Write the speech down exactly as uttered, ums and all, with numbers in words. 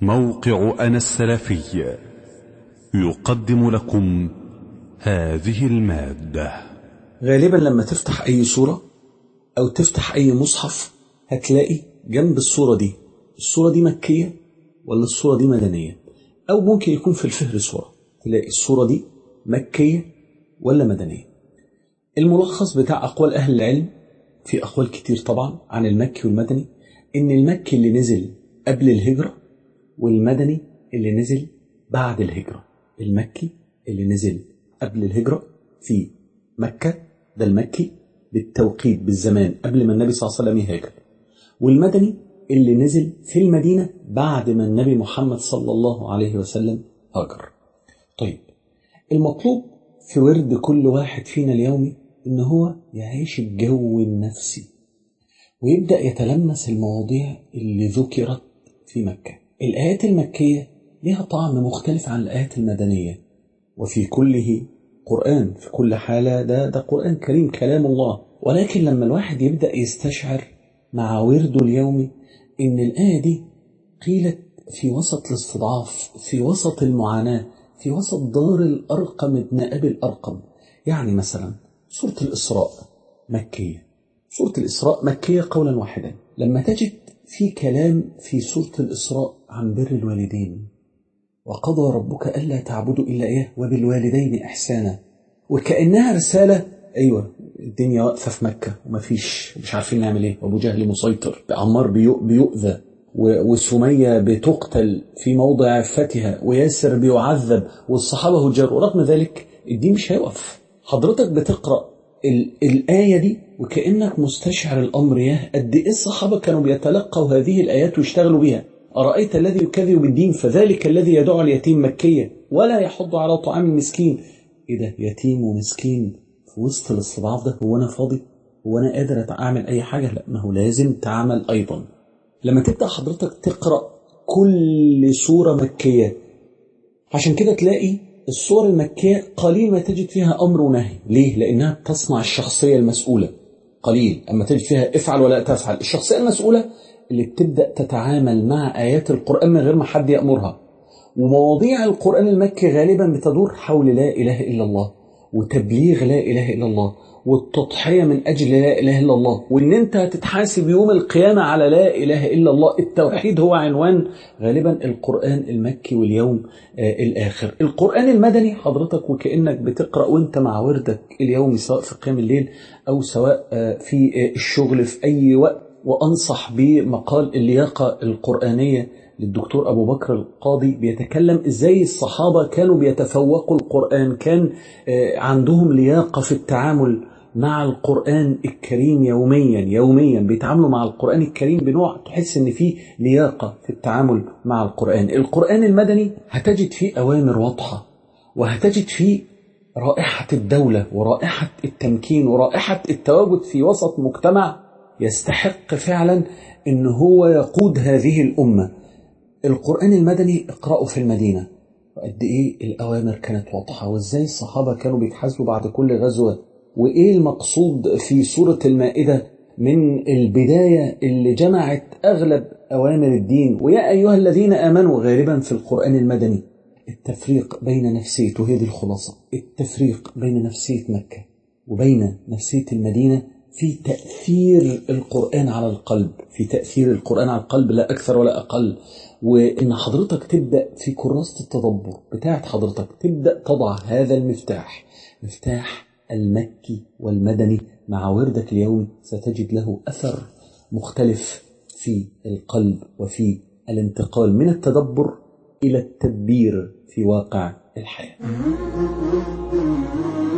موقع أنا السلفي يقدم لكم هذه المادة. غالبا لما تفتح أي سورة أو تفتح أي مصحف هتلاقي جنب السورة دي السورة دي مكية ولا السورة دي مدنية، أو ممكن يكون في الفهرس سورة تلاقي السورة دي مكية ولا مدنية. الملخص بتاع أقوال أهل العلم، في أقوال كتير طبعا عن المكي والمدني، إن المكي اللي نزل قبل الهجرة والمدني اللي نزل بعد الهجرة. المكي اللي نزل قبل الهجرة في مكة ده المكي بالتوقيت بالزمان قبل ما النبي صلى الله عليه وسلم يهاجر، والمدني اللي نزل في المدينة بعد ما النبي محمد صلى الله عليه وسلم هاجر. طيب، المطلوب في ورد كل واحد فينا اليومي إن هو يعيش الجو النفسي ويبدأ يتلمس المواضيع اللي ذكرت في مكة. الآيات المكية لها طعم مختلف عن الآيات المدنية، وفي كله قرآن، في كل حالة ده, ده قرآن كريم كلام الله. ولكن لما الواحد يبدأ يستشعر مع ورده اليومي إن الآية دي قيلت في وسط الاستضعاف، في وسط المعاناة، في وسط دار الأرقم ابن أبي الأرقم. يعني مثلا سورة الإسراء مكية، سورة الإسراء مكية قولا واحدا. لما تجد في كلام في سورة الإسراء عن بر الوالدين، وقضى ربك ألا تعبدوا إلا إياه وبالوالدين إحسانا، وكأنها رسالة. أيوة، الدنيا واقفة في مكة ومفيش، مش عارفين نعمل إيه، وأبو جهل مسيطر، عمار بيؤذى، وسمية بتقتل في موضع عفتها، وياسر بيعذب، والصحابة هجر، ورغم ذلك الدين مش هيوقف. حضرتك بتقرأ الآية دي وكأنك مستشعر الأمر، ياه قد إيه الصحابة كانوا بيتلقوا هذه الآيات ويشتغلوا بها. أرأيت الذي يكذب بالدين فذلك الذي يدعو اليتيم مكية ولا يحض على طعام المسكين. إيه ده، يتيم ومسكين في وسط الاستضعاف ده؟ هو أنا فاضي؟ هو أنا قادر أعمل أي حاجة؟ لا، ما هو لازم تعمل أيضا. لما تبدأ حضرتك تقرأ كل سورة مكية، عشان كده تلاقي السور المكية قليل ما تجد فيها أمر ونهي. ليه؟ لأنها تصنع الشخصية المسؤولة. قليل أما تجد فيها افعل ولا تفعل. الشخصية المسؤولة اللي بتبدأ تتعامل مع آيات القرآن من غير ما حد يأمرها. ومواضيع القرآن المكي غالبا بتدور حول لا إله إلا الله، وتبليغ لا إله إلا الله، والتضحية من أجل لا إله إلا الله، وإن أنت هتتحاسب يوم القيامة على لا إله إلا الله. التوحيد هو عنوان غالبا القرآن المكي واليوم آه الآخر. القرآن المدني حضرتك وكأنك بتقرأ وانت مع وردك اليومي، سواء في قيام الليل أو سواء آه في آه الشغل في أي وقت. وأنصح بمقال اللياقة القرآنية للدكتور أبو بكر القاضي، بيتكلم إزاي الصحابة كانوا بيتفوقوا القرآن، كان عندهم لياقة في التعامل مع القرآن الكريم يوميا يوميا بيتعاملوا مع القرآن الكريم بنوع تحس إن فيه لياقة في التعامل مع القرآن. القرآن المدني هتجد فيه أوامر واضحة، وهتجد فيه رائحة الدولة ورائحة التمكين ورائحة التواجد في وسط مجتمع يستحق فعلا إن هو يقود هذه الأمة. القرآن المدني اقرأوا في المدينة، وقد إيه الأوامر كانت واضحة، وإزاي الصحابة كانوا بيتحاسبوا بعد كل غزوة، وإيه المقصود في سورة المائدة من البداية اللي جمعت أغلب أوامر الدين. ويا أيها الذين آمنوا غالبا في القرآن المدني. التفريق بين نفسية، وهي دي الخلاصة، التفريق بين نفسية مكة وبين نفسية المدينة في تأثير القرآن على القلب، في تأثير القرآن على القلب لا أكثر ولا أقل. وإن حضرتك تبدأ في كراسة التدبر بتاعت حضرتك تبدأ تضع هذا المفتاح، مفتاح المكي والمدني مع وردك اليومي، ستجد له أثر مختلف في القلب وفي الانتقال من التدبر إلى التدبير في واقع الحياة.